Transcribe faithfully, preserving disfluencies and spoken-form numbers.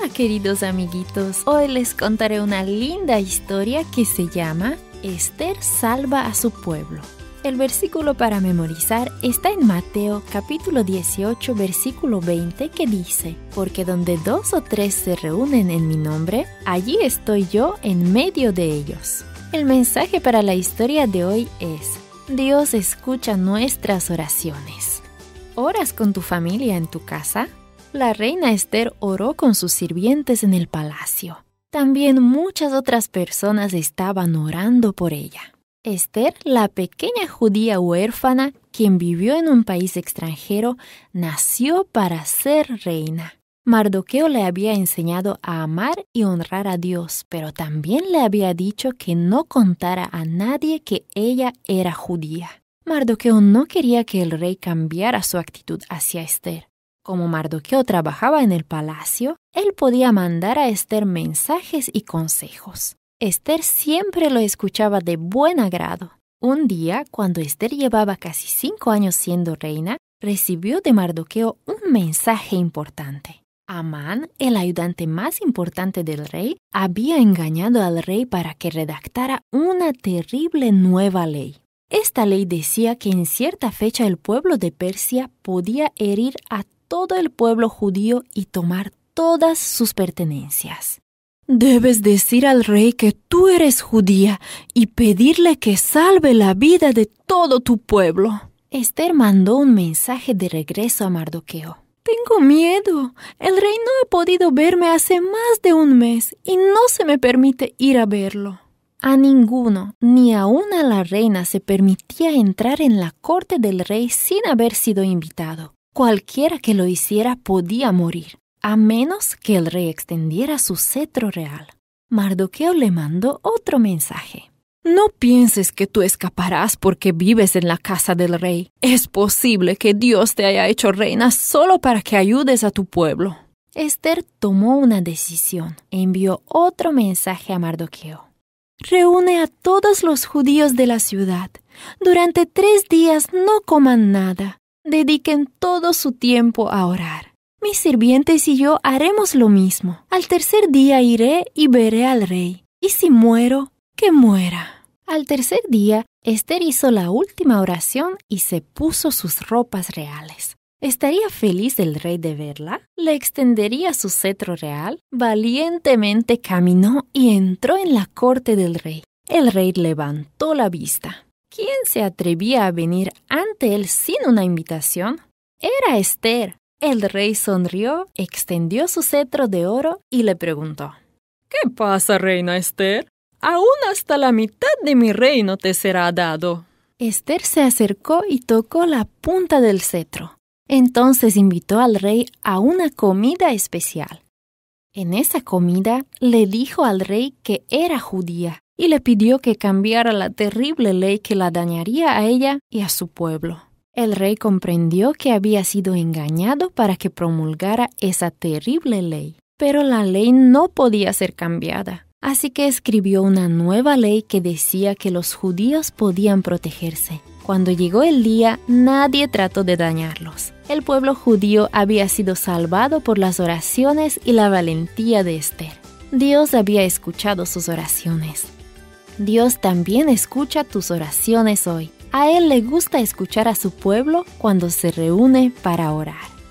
Hola queridos amiguitos, hoy les contaré una linda historia que se llama Esther salva a su pueblo. El versículo para memorizar está en Mateo capítulo dieciocho versículo veinte que dice: porque donde dos o tres se reúnen en mi nombre, allí estoy yo en medio de ellos. El mensaje para la historia de hoy es: Dios escucha nuestras oraciones. ¿Oras con tu familia en tu casa? La reina Esther oró con sus sirvientes en el palacio. También muchas otras personas estaban orando por ella. Esther, la pequeña judía huérfana, quien vivió en un país extranjero, nació para ser reina. Mardoqueo le había enseñado a amar y honrar a Dios, pero también le había dicho que no contara a nadie que ella era judía. Mardoqueo no quería que el rey cambiara su actitud hacia Esther. Como Mardoqueo trabajaba en el palacio, él podía mandar a Esther mensajes y consejos. Esther siempre lo escuchaba de buen agrado. Un día, cuando Esther llevaba casi cinco años siendo reina, recibió de Mardoqueo un mensaje importante. Amán, el ayudante más importante del rey, había engañado al rey para que redactara una terrible nueva ley. Esta ley decía que en cierta fecha el pueblo de Persia podía herir a todo el pueblo judío y tomar todas sus pertenencias. Debes decir al rey que tú eres judía y pedirle que salve la vida de todo tu pueblo. Esther mandó un mensaje de regreso a Mardoqueo. Tengo miedo. El rey no ha podido verme hace más de un mes y no se me permite ir a verlo. A ninguno, ni aun a la reina, se permitía entrar en la corte del rey sin haber sido invitado. Cualquiera que lo hiciera podía morir, a menos que el rey extendiera su cetro real. Mardoqueo le mandó otro mensaje. No pienses que tú escaparás porque vives en la casa del rey. Es posible que Dios te haya hecho reina solo para que ayudes a tu pueblo. Esther tomó una decisión e envió otro mensaje a Mardoqueo. Reúne a todos los judíos de la ciudad. Durante tres días no coman nada. Dediquen todo su tiempo a orar. Mis sirvientes y yo haremos lo mismo. Al tercer día iré y veré al rey. Y si muero, que muera. Al tercer día, Esther hizo la última oración y se puso sus ropas reales. ¿Estaría feliz el rey de verla? ¿Le extendería su cetro real? Valientemente caminó y entró en la corte del rey. El rey levantó la vista. ¿Quién se atrevía a venir ante él sin una invitación? Era Esther. El rey sonrió, extendió su cetro de oro y le preguntó: ¿Qué pasa, reina Esther? Aún hasta la mitad de mi reino te será dado. Esther se acercó y tocó la punta del cetro. Entonces invitó al rey a una comida especial. En esa comida le dijo al rey que era judía y le pidió que cambiara la terrible ley que la dañaría a ella y a su pueblo. El rey comprendió que había sido engañado para que promulgara esa terrible ley, pero la ley no podía ser cambiada. Así que escribió una nueva ley que decía que los judíos podían protegerse. Cuando llegó el día, nadie trató de dañarlos. El pueblo judío había sido salvado por las oraciones y la valentía de Esther. Dios había escuchado sus oraciones. Dios también escucha tus oraciones hoy. A Él le gusta escuchar a su pueblo cuando se reúne para orar.